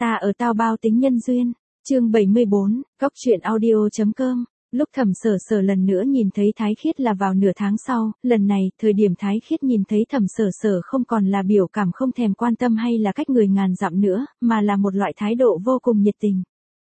Ta ở tao bao tính nhân duyên. Chương 74, góc truyện audio.com. Lúc Thẩm Sở Sở lần nữa nhìn thấy Thái Khiết là vào nửa tháng sau, lần này, thời điểm Thái Khiết nhìn thấy Thẩm Sở Sở không còn là biểu cảm không thèm quan tâm hay là cách người ngàn dặm nữa, mà là một loại thái độ vô cùng nhiệt tình.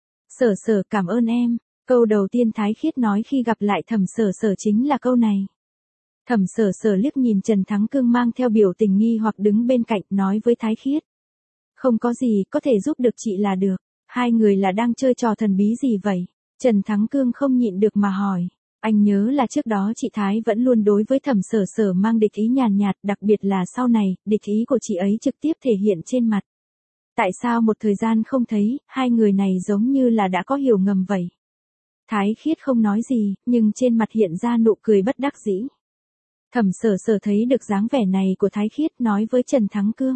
Sở Sở cảm ơn em. Câu đầu tiên Thái Khiết nói khi gặp lại Thẩm Sở Sở chính là câu này. Thẩm Sở Sở liếc nhìn Trần Thắng Cương mang theo biểu tình nghi hoặc đứng bên cạnh nói với Thái Khiết. Không có gì, có thể giúp được chị là được. Hai người là đang chơi trò thần bí gì vậy? Trần Thắng Cương không nhịn được mà hỏi. Anh nhớ là trước đó chị Thái vẫn luôn đối với Thẩm Sở Sở mang địch ý nhàn nhạt, đặc biệt là sau này, địch ý của chị ấy trực tiếp thể hiện trên mặt. Tại sao một thời gian không thấy, hai người này giống như là đã có hiểu ngầm vậy? Thái Khiết không nói gì, nhưng trên mặt hiện ra nụ cười bất đắc dĩ. Thẩm Sở Sở thấy được dáng vẻ này của Thái Khiết nói với Trần Thắng Cương.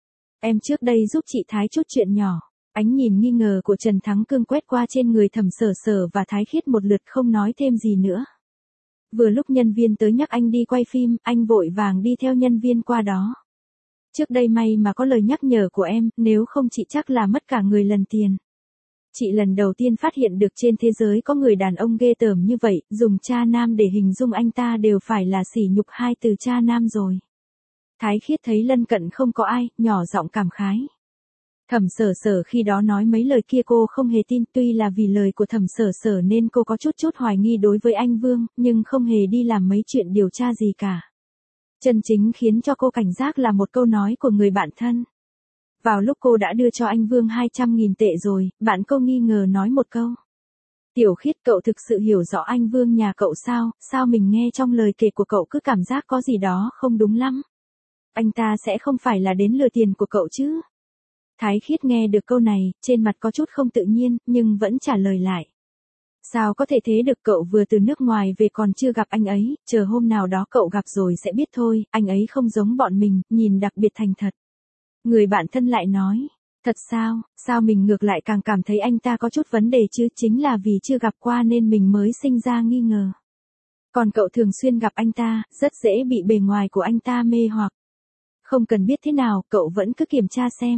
Em trước đây giúp chị Thái chút chuyện nhỏ. Ánh nhìn nghi ngờ của Trần Thắng Cương quét qua trên người Thẩm Sở Sở và Thái Khiết một lượt không nói thêm gì nữa. Vừa lúc nhân viên tới nhắc anh đi quay phim, anh vội vàng đi theo nhân viên qua đó. Trước đây may mà có lời nhắc nhở của em, nếu không chị chắc là mất cả người lần tiền. Chị lần đầu tiên phát hiện được trên thế giới có người đàn ông ghê tởm như vậy, dùng cha nam để hình dung anh ta đều phải là sỉ nhục hai từ cha nam rồi. Thái Khiết thấy lân cận không có ai, nhỏ giọng cảm khái. Thẩm Sở Sở khi đó nói mấy lời kia cô không hề tin, tuy là vì lời của Thẩm Sở Sở nên cô có chút hoài nghi đối với anh Vương, nhưng không hề đi làm mấy chuyện điều tra gì cả. Chân chính khiến cho cô cảnh giác là một câu nói của người bạn thân. Vào lúc cô đã đưa cho anh Vương 200.000 tệ rồi, bạn cô nghi ngờ nói một câu. Tiểu Khiết, cậu thực sự hiểu rõ anh Vương nhà cậu sao mình nghe trong lời kể của cậu cứ cảm giác có gì đó không đúng lắm. Anh ta sẽ không phải là đến lừa tiền của cậu chứ? Thái Khiết nghe được câu này, trên mặt có chút không tự nhiên, nhưng vẫn trả lời lại. Sao có thể thế được, cậu vừa từ nước ngoài về còn chưa gặp anh ấy, chờ hôm nào đó cậu gặp rồi sẽ biết thôi, anh ấy không giống bọn mình, nhìn đặc biệt thành thật. Người bạn thân lại nói, thật sao mình ngược lại càng cảm thấy anh ta có chút vấn đề chứ, chính là vì chưa gặp qua nên mình mới sinh ra nghi ngờ. Còn cậu thường xuyên gặp anh ta, rất dễ bị bề ngoài của anh ta mê hoặc. Không cần biết thế nào, cậu vẫn cứ kiểm tra xem.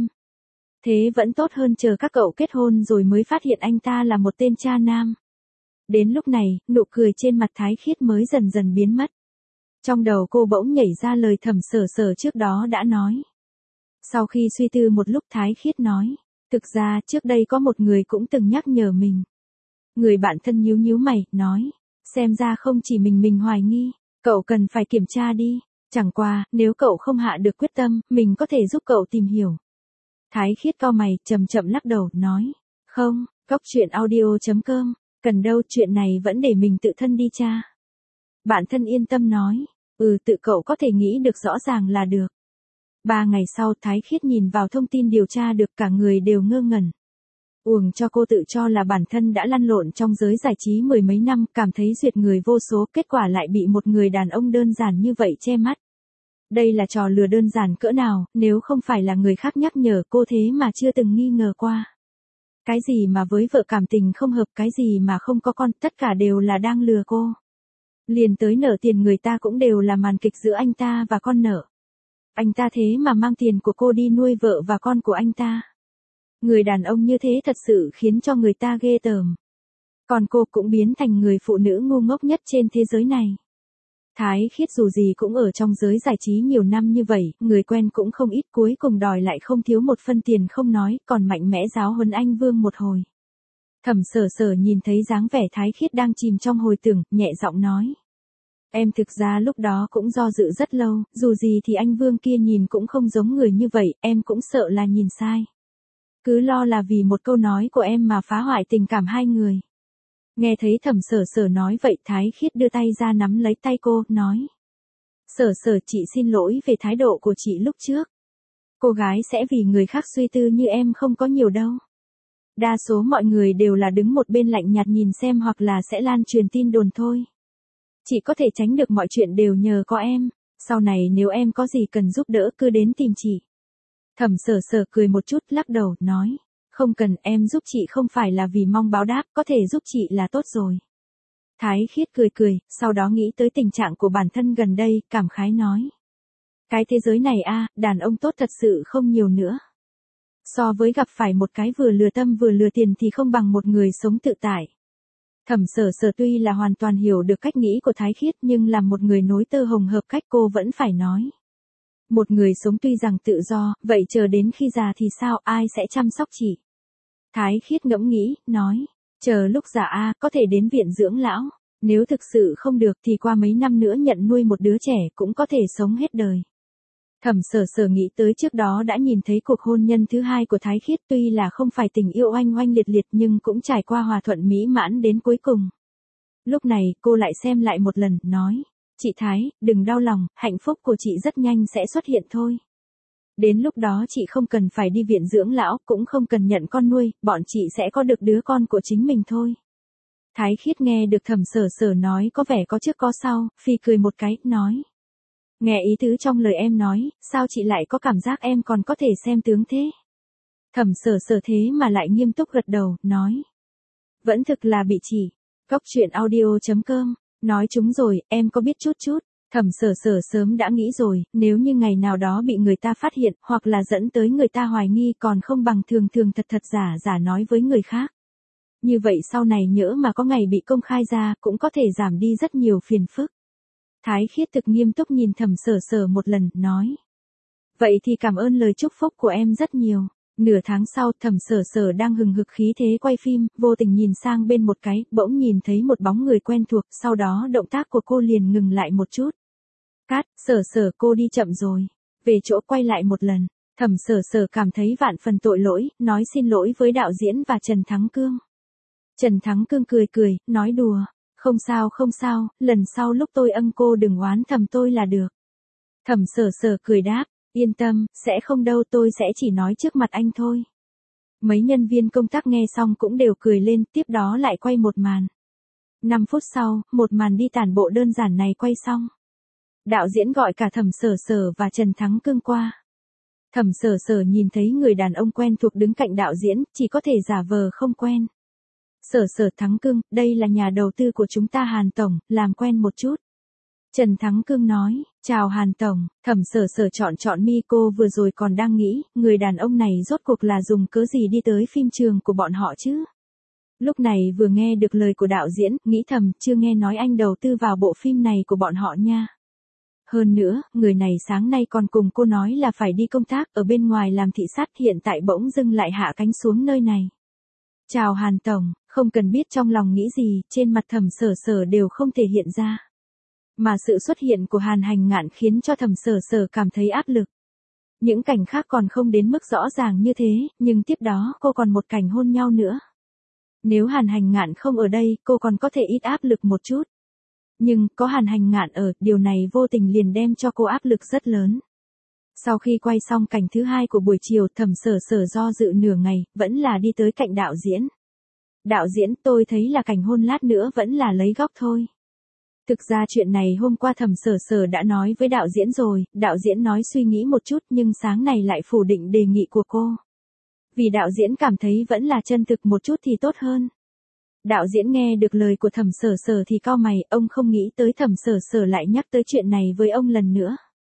Thế vẫn tốt hơn chờ các cậu kết hôn rồi mới phát hiện anh ta là một tên cha nam. Đến lúc này, nụ cười trên mặt Thái Khiết mới dần dần biến mất. Trong đầu cô bỗng nhảy ra lời Thẩm Sở Sở trước đó đã nói. Sau khi suy tư một lúc Thái Khiết nói, thực ra trước đây có một người cũng từng nhắc nhở mình. Người bạn thân nhíu mày, nói, xem ra không chỉ mình hoài nghi, cậu cần phải kiểm tra đi, chẳng qua, nếu cậu không hạ được quyết tâm, mình có thể giúp cậu tìm hiểu. Thái Khiết cau mày, chậm lắc đầu, nói, không, góc truyện audio.com, cần đâu, chuyện này vẫn để mình tự thân đi tra. Bạn thân yên tâm nói, tự cậu có thể nghĩ được rõ ràng là được. 3 ngày sau Thái Khiết nhìn vào thông tin điều tra được cả người đều ngơ ngẩn. Uổng cho cô tự cho là bản thân đã lăn lộn trong giới giải trí mười mấy năm, cảm thấy duyệt người vô số, kết quả lại bị một người đàn ông đơn giản như vậy che mắt. Đây là trò lừa đơn giản cỡ nào, nếu không phải là người khác nhắc nhở cô thế mà chưa từng nghi ngờ qua. Cái gì mà với vợ cảm tình không hợp, cái gì mà không có con, tất cả đều là đang lừa cô. Liền tới nợ tiền người ta cũng đều là màn kịch giữa anh ta và con nợ. Anh ta thế mà mang tiền của cô đi nuôi vợ và con của anh ta. Người đàn ông như thế thật sự khiến cho người ta ghê tởm. Còn cô cũng biến thành người phụ nữ ngu ngốc nhất trên thế giới này. Thái Khiết dù gì cũng ở trong giới giải trí nhiều năm như vậy, người quen cũng không ít, cuối cùng đòi lại không thiếu một phân tiền không nói, còn mạnh mẽ giáo huấn anh Vương một hồi. Thẩm Sở Sở nhìn thấy dáng vẻ Thái Khiết đang chìm trong hồi tưởng, nhẹ giọng nói. Em thực ra lúc đó cũng do dự rất lâu, dù gì thì anh Vương kia nhìn cũng không giống người như vậy, em cũng sợ là nhìn sai. Cứ lo là vì một câu nói của em mà phá hoại tình cảm hai người. Nghe thấy Thẩm Sở Sở nói vậy Thái Khiết đưa tay ra nắm lấy tay cô, nói. Sở Sở, chị xin lỗi về thái độ của chị lúc trước. Cô gái sẽ vì người khác suy tư như em không có nhiều đâu. Đa số mọi người đều là đứng một bên lạnh nhạt nhìn xem hoặc là sẽ lan truyền tin đồn thôi. Chị có thể tránh được mọi chuyện đều nhờ có em, sau này nếu em có gì cần giúp đỡ cứ đến tìm chị. Thẩm Sở Sở cười một chút lắc đầu, nói. Không cần, em giúp chị không phải là vì mong báo đáp, có thể giúp chị là tốt rồi. Thái Khiết cười, sau đó nghĩ tới tình trạng của bản thân gần đây, cảm khái nói. Cái thế giới này đàn ông tốt thật sự không nhiều nữa. So với gặp phải một cái vừa lừa tâm vừa lừa tiền thì không bằng một người sống tự tại. Thẩm Sở Sở tuy là hoàn toàn hiểu được cách nghĩ của Thái Khiết nhưng làm một người nối tơ hồng hợp cách cô vẫn phải nói. Một người sống tuy rằng tự do, vậy chờ đến khi già thì sao, ai sẽ chăm sóc chị? Thái Khiết ngẫm nghĩ, nói, chờ lúc già có thể đến viện dưỡng lão. Nếu thực sự không được thì qua mấy năm nữa nhận nuôi một đứa trẻ cũng có thể sống hết đời. Thẩm Sở Sở nghĩ tới trước đó đã nhìn thấy cuộc hôn nhân thứ hai của Thái Khiết, tuy là không phải tình yêu oanh oanh liệt liệt nhưng cũng trải qua hòa thuận mỹ mãn đến cuối cùng. Lúc này cô lại xem lại một lần, nói, chị Thái, đừng đau lòng, hạnh phúc của chị rất nhanh sẽ xuất hiện thôi. Đến lúc đó chị không cần phải đi viện dưỡng lão, cũng không cần nhận con nuôi, bọn chị sẽ có được đứa con của chính mình thôi. Thái Khiết nghe được Thẩm Sở Sở nói có vẻ có trước có sau, phì cười một cái, nói. Nghe ý tứ trong lời em nói, sao chị lại có cảm giác em còn có thể xem tướng thế? Thẩm Sở Sở thế mà lại nghiêm túc gật đầu, nói. Vẫn thực là bị chỉ. Cóc truyện audio.com, nói chúng rồi, em có biết chút chút. Thẩm Sở Sở sớm đã nghĩ rồi, nếu như ngày nào đó bị người ta phát hiện, hoặc là dẫn tới người ta hoài nghi còn không bằng thường thường thật thật giả giả nói với người khác. Như vậy sau này nhỡ mà có ngày bị công khai ra, cũng có thể giảm đi rất nhiều phiền phức. Thái Khiết thực nghiêm túc nhìn Thẩm Sở Sở một lần, nói. Vậy thì cảm ơn lời chúc phúc của em rất nhiều. Nửa tháng sau, Thẩm Sở Sở đang hừng hực khí thế quay phim, vô tình nhìn sang bên một cái, bỗng nhìn thấy một bóng người quen thuộc, sau đó động tác của cô liền ngừng lại một chút. Cát, Sở Sở cô đi chậm rồi. Về chỗ quay lại một lần, Thẩm Sở Sở cảm thấy vạn phần tội lỗi, nói xin lỗi với đạo diễn và Trần Thắng Cương. Trần Thắng Cương cười cười, nói đùa. Không sao, lần sau lúc tôi cô đừng oán thầm tôi là được. Thẩm Sở Sở cười đáp, yên tâm, sẽ không đâu, tôi sẽ chỉ nói trước mặt anh thôi. Mấy nhân viên công tác nghe xong cũng đều cười lên, tiếp đó lại quay một màn. 5 phút sau, một màn đi tản bộ đơn giản này quay xong. Đạo diễn gọi cả Thẩm Sở Sở và Trần Thắng Cương qua. Thẩm Sở Sở nhìn thấy người đàn ông quen thuộc đứng cạnh đạo diễn, chỉ có thể giả vờ không quen. Sở Sở Thắng Cương, đây là nhà đầu tư của chúng ta Hàn Tổng, làm quen một chút. Trần Thắng Cương nói, chào Hàn Tổng. Thẩm Sở Sở chọn mi, cô vừa rồi còn đang nghĩ, người đàn ông này rốt cuộc là dùng cớ gì đi tới phim trường của bọn họ chứ? Lúc này vừa nghe được lời của đạo diễn, nghĩ thầm, chưa nghe nói anh đầu tư vào bộ phim này của bọn họ nha. Hơn nữa, người này sáng nay còn cùng cô nói là phải đi công tác ở bên ngoài làm thị sát, hiện tại bỗng dưng lại hạ cánh xuống nơi này. Chào Hàn Tổng, không cần biết trong lòng nghĩ gì, trên mặt Thẩm Sở Sở đều không thể hiện ra. Mà sự xuất hiện của Hàn Hành Ngạn khiến cho Thẩm Sở Sở cảm thấy áp lực. Những cảnh khác còn không đến mức rõ ràng như thế, nhưng tiếp đó cô còn một cảnh hôn nhau nữa. Nếu Hàn Hành Ngạn không ở đây, cô còn có thể ít áp lực một chút. Nhưng, có Hàn Hành Ngạn ở, điều này vô tình liền đem cho cô áp lực rất lớn. Sau khi quay xong cảnh thứ hai của buổi chiều, Thẩm Sở Sở do dự nửa ngày, vẫn là đi tới cạnh đạo diễn. Đạo diễn, tôi thấy là cảnh hôn lát nữa vẫn là lấy góc thôi. Thực ra chuyện này hôm qua Thẩm Sở Sở đã nói với đạo diễn rồi, đạo diễn nói suy nghĩ một chút nhưng sáng nay lại phủ định đề nghị của cô. Vì đạo diễn cảm thấy vẫn là chân thực một chút thì tốt hơn. Đạo diễn nghe được lời của Thẩm Sở Sở thì cau mày, ông không nghĩ tới Thẩm Sở Sở lại nhắc tới chuyện này với ông lần nữa.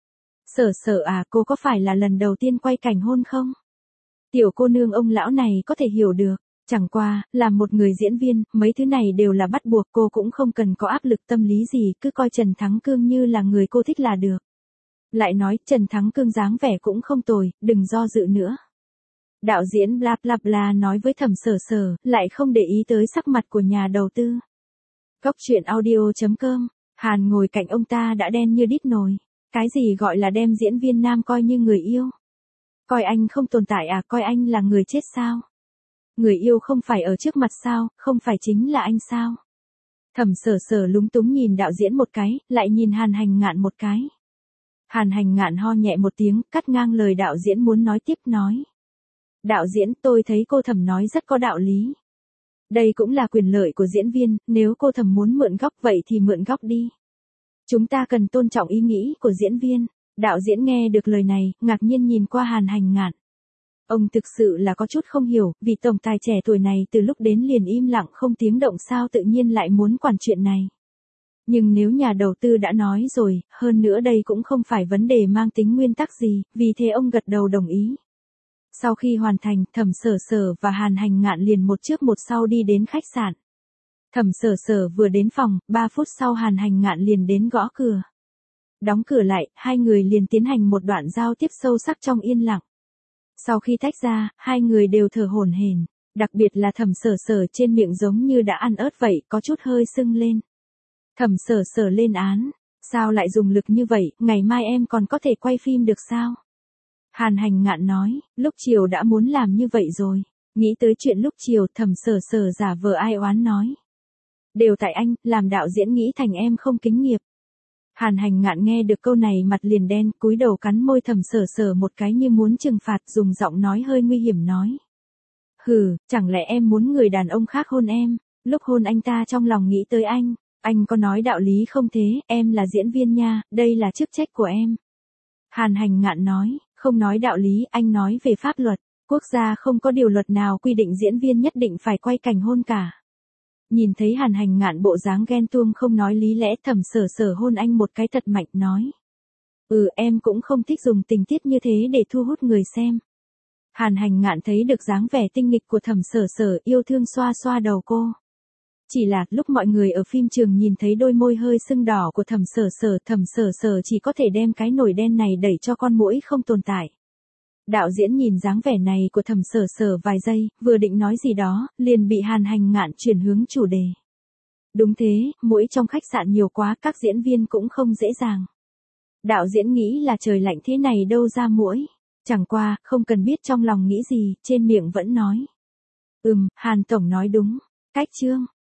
Sở Sở à, cô có phải là lần đầu tiên quay cảnh hôn không? Tiểu cô nương ông lão này có thể hiểu được. Chẳng qua, làm một người diễn viên, mấy thứ này đều là bắt buộc, cô cũng không cần có áp lực tâm lý gì, cứ coi Trần Thắng Cương như là người cô thích là được. Lại nói, Trần Thắng Cương dáng vẻ cũng không tồi, đừng do dự nữa. Đạo diễn bla bla bla nói với Thẩm Sở Sở, lại không để ý tới sắc mặt của nhà đầu tư. Cóc truyện audio.com, Hàn ngồi cạnh ông ta đã đen như đít nồi. Cái gì gọi là đem diễn viên nam coi như người yêu? Coi anh không tồn tại à, coi anh là người chết sao? Người yêu không phải ở trước mặt sao, không phải chính là anh sao? Thẩm Sở Sở lúng túng nhìn đạo diễn một cái, lại nhìn Hàn Hành Ngạn một cái. Hàn Hành Ngạn ho nhẹ một tiếng, cắt ngang lời đạo diễn muốn nói tiếp, nói. Đạo diễn, tôi thấy cô Thẩm nói rất có đạo lý. Đây cũng là quyền lợi của diễn viên, nếu cô Thẩm muốn mượn góc vậy thì mượn góc đi. Chúng ta cần tôn trọng ý nghĩ của diễn viên. Đạo diễn nghe được lời này, ngạc nhiên nhìn qua Hàn Hành Ngạn. Ông thực sự là có chút không hiểu, vì tổng tài trẻ tuổi này từ lúc đến liền im lặng không tiếng động, sao tự nhiên lại muốn quản chuyện này. Nhưng nếu nhà đầu tư đã nói rồi, hơn nữa đây cũng không phải vấn đề mang tính nguyên tắc gì, vì thế ông gật đầu đồng ý. Sau khi hoàn thành, Thẩm Sở Sở và Hàn Hành Ngạn liền một trước một sau đi đến khách sạn. Thẩm Sở Sở vừa đến phòng, 3 phút sau Hàn Hành Ngạn liền đến gõ cửa. Đóng cửa lại, hai người liền tiến hành một đoạn giao tiếp sâu sắc trong yên lặng. Sau khi tách ra, hai người đều thở hổn hển, đặc biệt là Thẩm Sở Sở trên miệng giống như đã ăn ớt vậy, có chút hơi sưng lên. Thẩm Sở Sở lên án, sao lại dùng lực như vậy, ngày mai em còn có thể quay phim được sao? Hàn Hành Ngạn nói, lúc chiều đã muốn làm như vậy rồi. Nghĩ tới chuyện lúc chiều, Thẩm Sở Sở giả vờ ai oán nói. Đều tại anh, làm đạo diễn nghĩ thành em không kính nghiệp. Hàn Hành Ngạn nghe được câu này mặt liền đen, cúi đầu cắn môi Thẩm Sở Sở một cái như muốn trừng phạt, dùng giọng nói hơi nguy hiểm nói. Hừ, chẳng lẽ em muốn người đàn ông khác hôn em? Lúc hôn anh ta trong lòng nghĩ tới anh có nói đạo lý không thế, em là diễn viên nha, đây là chức trách của em. Hàn Hành Ngạn nói, không nói đạo lý, anh nói về pháp luật, quốc gia không có điều luật nào quy định diễn viên nhất định phải quay cảnh hôn cả. Nhìn thấy Hàn Hành Ngạn bộ dáng ghen tuông không nói lý lẽ, Thẩm Sở Sở hôn anh một cái thật mạnh nói. Em cũng không thích dùng tình tiết như thế để thu hút người xem. Hàn Hành Ngạn thấy được dáng vẻ tinh nghịch của Thẩm Sở Sở, yêu thương xoa xoa đầu cô. Chỉ là, lúc mọi người ở phim trường nhìn thấy đôi môi hơi sưng đỏ của Thẩm Sở Sở chỉ có thể đem cái nồi đen này đẩy cho con muỗi không tồn tại. Đạo diễn nhìn dáng vẻ này của Thẩm Sở Sở vài giây, vừa định nói gì đó, liền bị Hàn Hành Ngạn chuyển hướng chủ đề. Đúng thế, muỗi trong khách sạn nhiều quá, các diễn viên cũng không dễ dàng. Đạo diễn nghĩ là trời lạnh thế này đâu ra muỗi. Chẳng qua, không cần biết trong lòng nghĩ gì, trên miệng vẫn nói. Hàn Tổng nói đúng. Cách chương